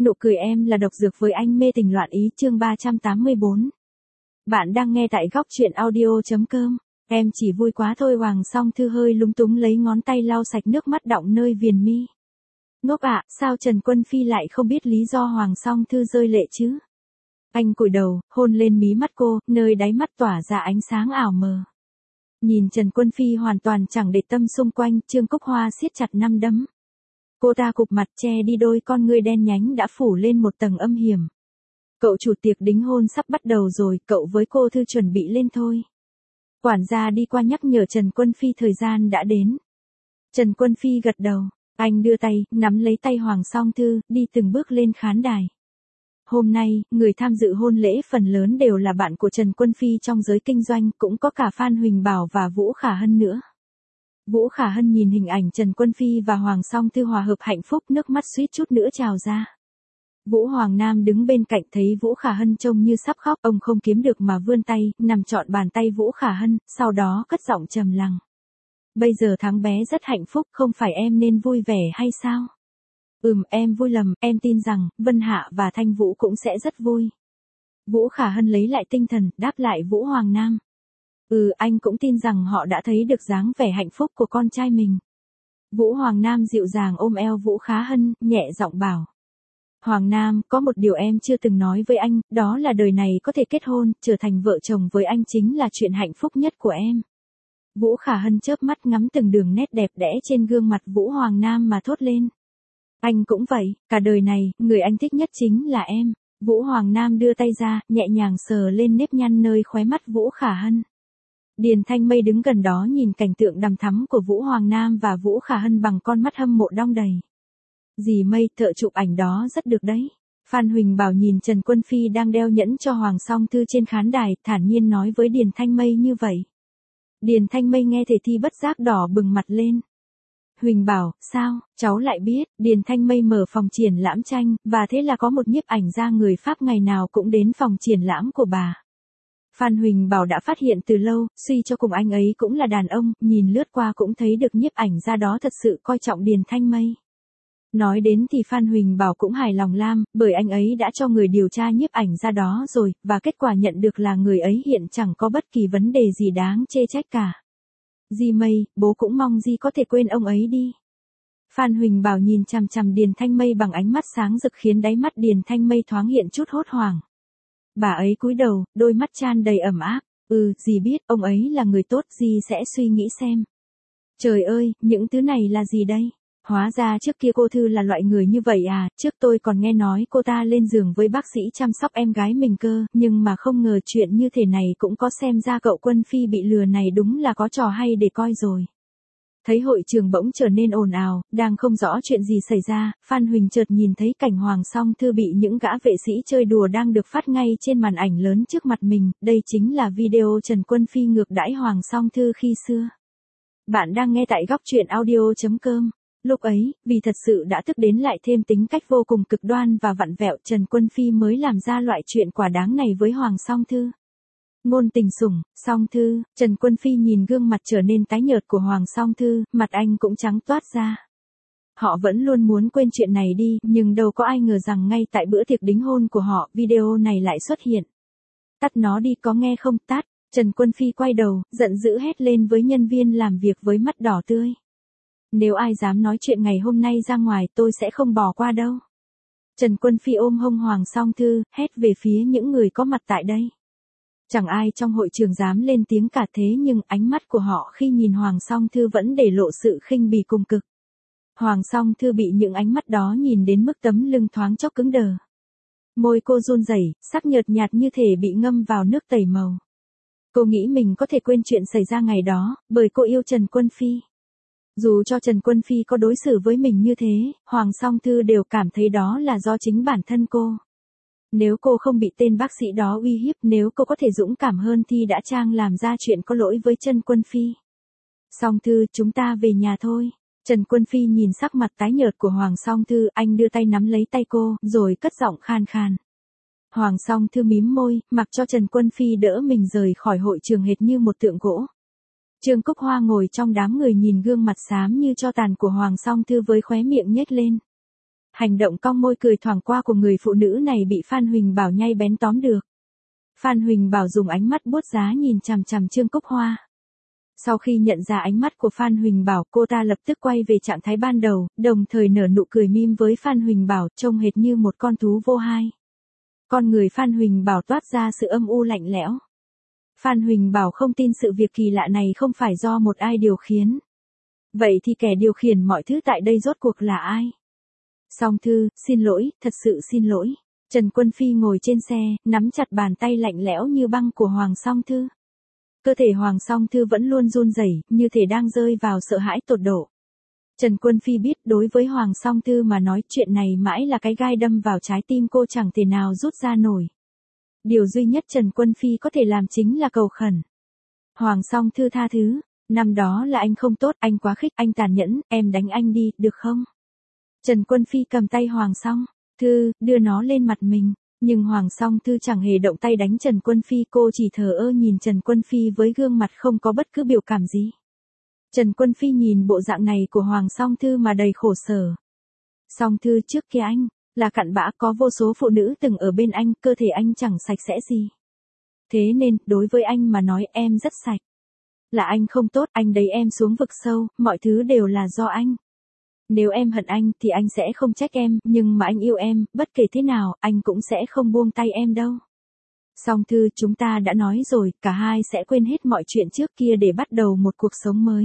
Nụ cười em là độc dược với anh mê tình loạn ý chương 384. Bạn đang nghe tại góc truyện audio.com. Em chỉ vui quá thôi. Hoàng Song Thư hơi lúng túng lấy ngón tay lau sạch nước mắt đọng nơi viền mi. Ngốc ạ, sao Trần Quân Phi lại không biết lý do Hoàng Song Thư rơi lệ chứ? Anh cúi đầu, hôn lên mí mắt cô, nơi đáy mắt tỏa ra ánh sáng ảo mờ. Nhìn Trần Quân Phi hoàn toàn chẳng để tâm xung quanh, Trương Cúc Hoa siết chặt nắm đấm. Cô ta cụp mặt che đi đôi con ngươi đen nhánh đã phủ lên một tầng âm hiểm. Cậu chủ tiệc đính hôn sắp bắt đầu rồi, cậu với cô Thư chuẩn bị lên thôi. Quản gia đi qua nhắc nhở Trần Quân Phi thời gian đã đến. Trần Quân Phi gật đầu, anh đưa tay, nắm lấy tay Hoàng Song Thư, đi từng bước lên khán đài. Hôm nay, người tham dự hôn lễ phần lớn đều là bạn của Trần Quân Phi trong giới kinh doanh, cũng có cả Phan Huỳnh Bảo và Vũ Khả Hân nữa. Vũ Khả Hân nhìn hình ảnh Trần Quân Phi và Hoàng Song Thư hòa hợp hạnh phúc, nước mắt suýt chút nữa trào ra. Vũ Hoàng Nam đứng bên cạnh thấy Vũ Khả Hân trông như sắp khóc, ông không kiếm được mà vươn tay, nằm trọn bàn tay Vũ Khả Hân, sau đó cất giọng trầm lắng. Bây giờ thằng bé rất hạnh phúc, không phải em nên vui vẻ hay sao? Em vui lầm, em tin rằng, Vân Hạ và Thanh Vũ cũng sẽ rất vui. Vũ Khả Hân lấy lại tinh thần, đáp lại Vũ Hoàng Nam. Anh cũng tin rằng họ đã thấy được dáng vẻ hạnh phúc của con trai mình. Vũ Hoàng Nam dịu dàng ôm eo Vũ Khả Hân, nhẹ giọng bảo. Hoàng Nam, có một điều em chưa từng nói với anh, đó là đời này có thể kết hôn, trở thành vợ chồng với anh chính là chuyện hạnh phúc nhất của em. Vũ Khả Hân chớp mắt ngắm từng đường nét đẹp đẽ trên gương mặt Vũ Hoàng Nam mà thốt lên. Anh cũng vậy, cả đời này, người anh thích nhất chính là em. Vũ Hoàng Nam đưa tay ra, nhẹ nhàng sờ lên nếp nhăn nơi khóe mắt Vũ Khả Hân. Điền Thanh Mây đứng gần đó nhìn cảnh tượng đằm thắm của Vũ Hoàng Nam và Vũ Khả Hân bằng con mắt hâm mộ đong đầy. Dì Mây, thợ chụp ảnh đó rất được đấy. Phan Huỳnh Bảo nhìn Trần Quân Phi đang đeo nhẫn cho Hoàng Song Thư trên khán đài, thản nhiên nói với Điền Thanh Mây như vậy. Điền Thanh Mây nghe thể thi bất giác đỏ bừng mặt lên. Huỳnh Bảo, sao, cháu lại biết? Điền Thanh Mây mở phòng triển lãm tranh, và thế là có một nhiếp ảnh gia người Pháp ngày nào cũng đến phòng triển lãm của bà. Phan Huỳnh Bảo đã phát hiện từ lâu, suy cho cùng anh ấy cũng là đàn ông, nhìn lướt qua cũng thấy được nhiếp ảnh gia đó thật sự coi trọng Điền Thanh Mây. Nói đến thì Phan Huỳnh Bảo cũng hài lòng lam, bởi anh ấy đã cho người điều tra nhiếp ảnh gia đó rồi, và kết quả nhận được là người ấy hiện chẳng có bất kỳ vấn đề gì đáng chê trách cả. Dì Mây, bố cũng mong dì có thể quên ông ấy đi. Phan Huỳnh Bảo nhìn chằm chằm Điền Thanh Mây bằng ánh mắt sáng rực khiến đáy mắt Điền Thanh Mây thoáng hiện chút hốt hoảng. Bà ấy cúi đầu, đôi mắt tràn đầy ẩm áp. Dì biết, ông ấy là người tốt, dì sẽ suy nghĩ xem. Trời ơi, những thứ này là gì đây? Hóa ra trước kia cô Thư là loại người như vậy à, trước tôi còn nghe nói cô ta lên giường với bác sĩ chăm sóc em gái mình cơ, nhưng mà không ngờ chuyện như thế này cũng có, xem ra cậu Quân Phi bị lừa này đúng là có trò hay để coi rồi. Thấy hội trường bỗng trở nên ồn ào, đang không rõ chuyện gì xảy ra, Phan Huỳnh chợt nhìn thấy cảnh Hoàng Song Thư bị những gã vệ sĩ chơi đùa đang được phát ngay trên màn ảnh lớn trước mặt mình, đây chính là video Trần Quân Phi ngược đãi Hoàng Song Thư khi xưa. Bạn đang nghe tại góc truyện audio.com. Lúc ấy, vì thật sự đã tức đến lại thêm tính cách vô cùng cực đoan và vặn vẹo, Trần Quân Phi mới làm ra loại chuyện quả đáng này với Hoàng Song Thư. Ngôn tình sủng, Song Thư, Trần Quân Phi nhìn gương mặt trở nên tái nhợt của Hoàng Song Thư, mặt anh cũng trắng toát ra. Họ vẫn luôn muốn quên chuyện này đi, nhưng đâu có ai ngờ rằng ngay tại bữa tiệc đính hôn của họ, video này lại xuất hiện. Tắt nó đi, có nghe không? Tắt. Trần Quân Phi quay đầu, giận dữ hét lên với nhân viên làm việc với mắt đỏ tươi. Nếu ai dám nói chuyện ngày hôm nay ra ngoài, tôi sẽ không bỏ qua đâu. Trần Quân Phi ôm hông Hoàng Song Thư, hét về phía những người có mặt tại đây. Chẳng ai trong hội trường dám lên tiếng cả, thế nhưng ánh mắt của họ khi nhìn Hoàng Song Thư vẫn để lộ sự khinh bỉ cùng cực. Hoàng Song Thư bị những ánh mắt đó nhìn đến mức tấm lưng thoáng chốc cứng đờ. Môi cô run rẩy, sắc nhợt nhạt như thể bị ngâm vào nước tẩy màu. Cô nghĩ mình có thể quên chuyện xảy ra ngày đó, bởi cô yêu Trần Quân Phi. Dù cho Trần Quân Phi có đối xử với mình như thế, Hoàng Song Thư đều cảm thấy đó là do chính bản thân cô. Nếu cô không bị tên bác sĩ đó uy hiếp, nếu cô có thể dũng cảm hơn thì đã chăng làm ra chuyện có lỗi với Trần Quân Phi. Song Thư, chúng ta về nhà thôi. Trần Quân Phi nhìn sắc mặt tái nhợt của Hoàng Song Thư, anh đưa tay nắm lấy tay cô, rồi cất giọng khan khan. Hoàng Song Thư mím môi, mặc cho Trần Quân Phi đỡ mình rời khỏi hội trường hệt như một tượng gỗ. Trương Cúc Hoa ngồi trong đám người nhìn gương mặt xám như tro tàn của Hoàng Song Thư với khóe miệng nhếch lên. Hành động cong môi cười thoảng qua của người phụ nữ này bị Phan Huỳnh Bảo nhay bén tóm được. Phan Huỳnh Bảo dùng ánh mắt buốt giá nhìn chằm chằm Trương Cúc Hoa. Sau khi nhận ra ánh mắt của Phan Huỳnh Bảo, cô ta lập tức quay về trạng thái ban đầu, đồng thời nở nụ cười mỉm với Phan Huỳnh Bảo, trông hệt như một con thú vô hai. Con người Phan Huỳnh Bảo toát ra sự âm u lạnh lẽo. Phan Huỳnh Bảo không tin sự việc kỳ lạ này không phải do một ai điều khiển. Vậy thì kẻ điều khiển mọi thứ tại đây rốt cuộc là ai? Song Thư, xin lỗi, thật sự xin lỗi. Trần Quân Phi ngồi trên xe, nắm chặt bàn tay lạnh lẽo như băng của Hoàng Song Thư. Cơ thể Hoàng Song Thư vẫn luôn run rẩy, như thể đang rơi vào sợ hãi tột độ. Trần Quân Phi biết đối với Hoàng Song Thư mà nói chuyện này mãi là cái gai đâm vào trái tim cô chẳng thể nào rút ra nổi. Điều duy nhất Trần Quân Phi có thể làm chính là cầu khẩn. Hoàng Song Thư tha thứ, năm đó là anh không tốt, anh quá khích, anh tàn nhẫn, em đánh anh đi, được không? Trần Quân Phi cầm tay Hoàng Song Thư, đưa nó lên mặt mình. Nhưng Hoàng Song Thư chẳng hề động tay đánh Trần Quân Phi, cô chỉ thờ ơ nhìn Trần Quân Phi với gương mặt không có bất cứ biểu cảm gì. Trần Quân Phi nhìn bộ dạng này của Hoàng Song Thư mà đầy khổ sở. Song Thư, trước kia anh là cặn bã, có vô số phụ nữ từng ở bên anh, cơ thể anh chẳng sạch sẽ gì. Thế nên, đối với anh mà nói em rất sạch. Là anh không tốt, anh đẩy em xuống vực sâu, mọi thứ đều là do anh. Nếu em hận anh thì anh sẽ không trách em, nhưng mà anh yêu em, bất kể thế nào, anh cũng sẽ không buông tay em đâu. Song Thư, chúng ta đã nói rồi, cả hai sẽ quên hết mọi chuyện trước kia để bắt đầu một cuộc sống mới.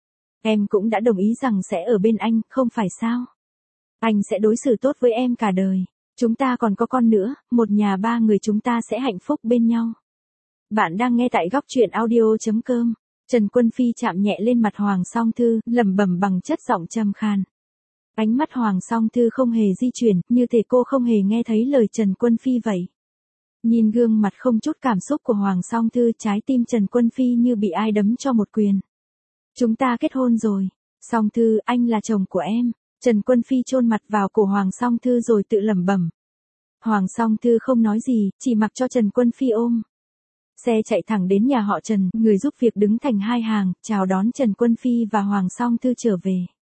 Em cũng đã đồng ý rằng sẽ ở bên anh, không phải sao? Anh sẽ đối xử tốt với em cả đời. Chúng ta còn có con nữa, một nhà ba người chúng ta sẽ hạnh phúc bên nhau. Bạn đang nghe tại góc truyện audio.com. Trần Quân Phi chạm nhẹ lên mặt Hoàng Song Thư, lẩm bẩm bằng chất giọng trầm khan. Ánh mắt Hoàng Song Thư không hề di chuyển, như thể cô không hề nghe thấy lời Trần Quân Phi vậy. Nhìn gương mặt không chút cảm xúc của Hoàng Song Thư, trái tim Trần Quân Phi như bị ai đấm cho một quyền. Chúng ta kết hôn rồi. Song Thư, anh là chồng của em. Trần Quân Phi chôn mặt vào cổ Hoàng Song Thư rồi tự lẩm bẩm. Hoàng Song Thư không nói gì, chỉ mặc cho Trần Quân Phi ôm. Xe chạy thẳng đến nhà họ Trần, người giúp việc đứng thành hai hàng, chào đón Trần Quân Phi và Hoàng Song Thư trở về.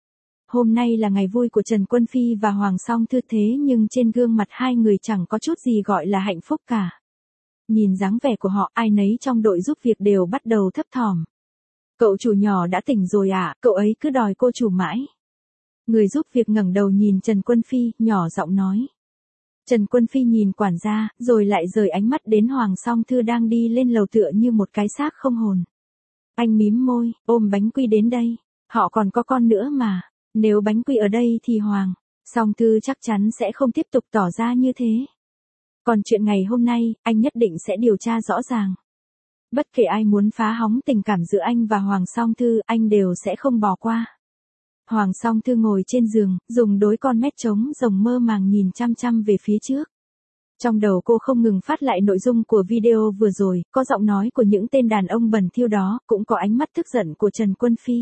Hôm nay là ngày vui của Trần Quân Phi và Hoàng Song Thư, thế nhưng trên gương mặt hai người chẳng có chút gì gọi là hạnh phúc cả. Nhìn dáng vẻ của họ, ai nấy trong đội giúp việc đều bắt đầu thấp thỏm. Cậu chủ nhỏ đã tỉnh rồi à, cậu ấy cứ đòi cô chủ mãi. Người giúp việc ngẩng đầu nhìn Trần Quân Phi, nhỏ giọng nói. Trần Quân Phi nhìn quản gia, rồi lại rời ánh mắt đến Hoàng Song Thư đang đi lên lầu tựa như một cái xác không hồn. Anh mím môi, ôm Bánh Quy đến đây. Họ còn có con nữa mà. Nếu Bánh Quy ở đây thì Hoàng Song Thư chắc chắn sẽ không tiếp tục tỏ ra như thế. Còn chuyện ngày hôm nay, anh nhất định sẽ điều tra rõ ràng. Bất kể ai muốn phá hỏng tình cảm giữa anh và Hoàng Song Thư, anh đều sẽ không bỏ qua. Hoàng Song Thư ngồi trên giường, dùng đôi con mét trống rồng mơ màng nhìn chăm chăm về phía trước. Trong đầu cô không ngừng phát lại nội dung của video vừa rồi, có giọng nói của những tên đàn ông bẩn thỉu đó, cũng có ánh mắt tức giận của Trần Quân Phi.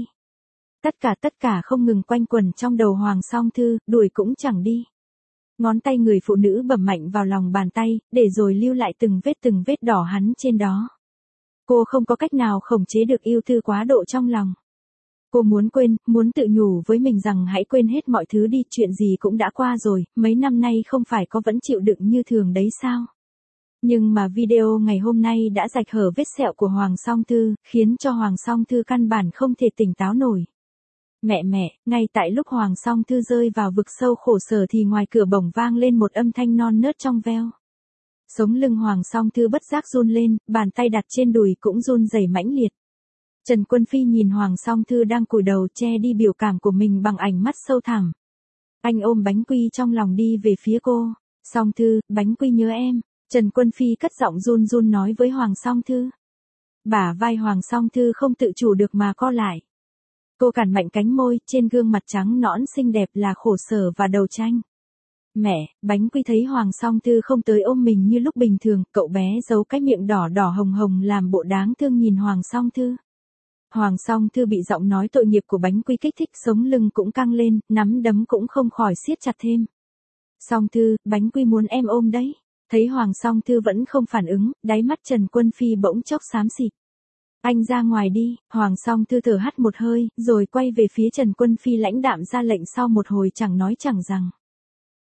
Tất cả không ngừng quanh quẩn trong đầu Hoàng Song Thư, đuổi cũng chẳng đi. Ngón tay người phụ nữ bầm mạnh vào lòng bàn tay, để rồi lưu lại từng vết đỏ hằn trên đó. Cô không có cách nào khống chế được yêu thư quá độ trong lòng. Cô muốn quên, muốn tự nhủ với mình rằng hãy quên hết mọi thứ đi, chuyện gì cũng đã qua rồi, mấy năm nay không phải có vẫn chịu đựng như thường đấy sao. Nhưng mà video ngày hôm nay đã rạch hở vết sẹo của Hoàng Song Thư, khiến cho Hoàng Song Thư căn bản không thể tỉnh táo nổi. Mẹ, ngay tại lúc Hoàng Song Thư rơi vào vực sâu khổ sở thì ngoài cửa bỗng vang lên một âm thanh non nớt trong veo. Sống lưng Hoàng Song Thư bất giác run lên, bàn tay đặt trên đùi cũng run rẩy mãnh liệt. Trần Quân Phi nhìn Hoàng Song Thư đang cúi đầu che đi biểu cảm của mình bằng ánh mắt sâu thẳm. Anh ôm Bánh Quy trong lòng đi về phía cô. Song Thư, Bánh Quy nhớ em. Trần Quân Phi cất giọng run run nói với Hoàng Song Thư. Bả vai Hoàng Song Thư không tự chủ được mà co lại. Cô cản mạnh cánh môi, trên gương mặt trắng nõn xinh đẹp là khổ sở và đầu tranh. Mẹ, Bánh Quy thấy Hoàng Song Thư không tới ôm mình như lúc bình thường, cậu bé giấu cái miệng đỏ đỏ hồng hồng làm bộ đáng thương nhìn Hoàng Song Thư. Hoàng Song Thư bị giọng nói tội nghiệp của Bánh Quy kích thích, sống lưng cũng căng lên, nắm đấm cũng không khỏi siết chặt thêm. Song Thư, Bánh Quy muốn em ôm đấy. Thấy Hoàng Song Thư vẫn không phản ứng, đáy mắt Trần Quân Phi bỗng chốc xám xịt. Anh ra ngoài đi. Hoàng Song Thư thở hắt một hơi, rồi quay về phía Trần Quân Phi lãnh đạm ra lệnh sau một hồi chẳng nói chẳng rằng.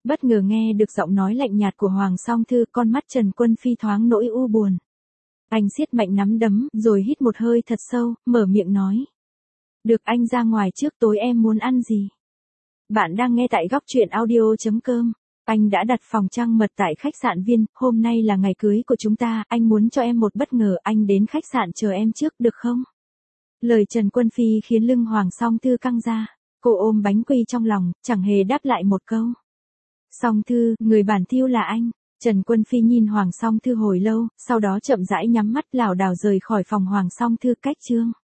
Bất ngờ nghe được giọng nói lạnh nhạt của Hoàng Song Thư, con mắt Trần Quân Phi thoáng nỗi u buồn. Anh siết mạnh nắm đấm, rồi hít một hơi thật sâu, mở miệng nói. Được, anh ra ngoài trước, tối em muốn ăn gì? Bạn đang nghe tại góc truyện audio.com. Anh đã đặt phòng trăng mật tại khách sạn Viên, hôm nay là ngày cưới của chúng ta, anh muốn cho em một bất ngờ, anh đến khách sạn chờ em trước được không? Lời Trần Quân Phi khiến lưng Hoàng Song Thư căng ra. Cô ôm bánh quy trong lòng, chẳng hề đáp lại một câu. Song Thư, người bản thiêu là anh. Trần Quân Phi nhìn Hoàng Song Thư hồi lâu, sau đó chậm rãi nhắm mắt lảo đảo rời khỏi phòng Hoàng Song Thư cách chương.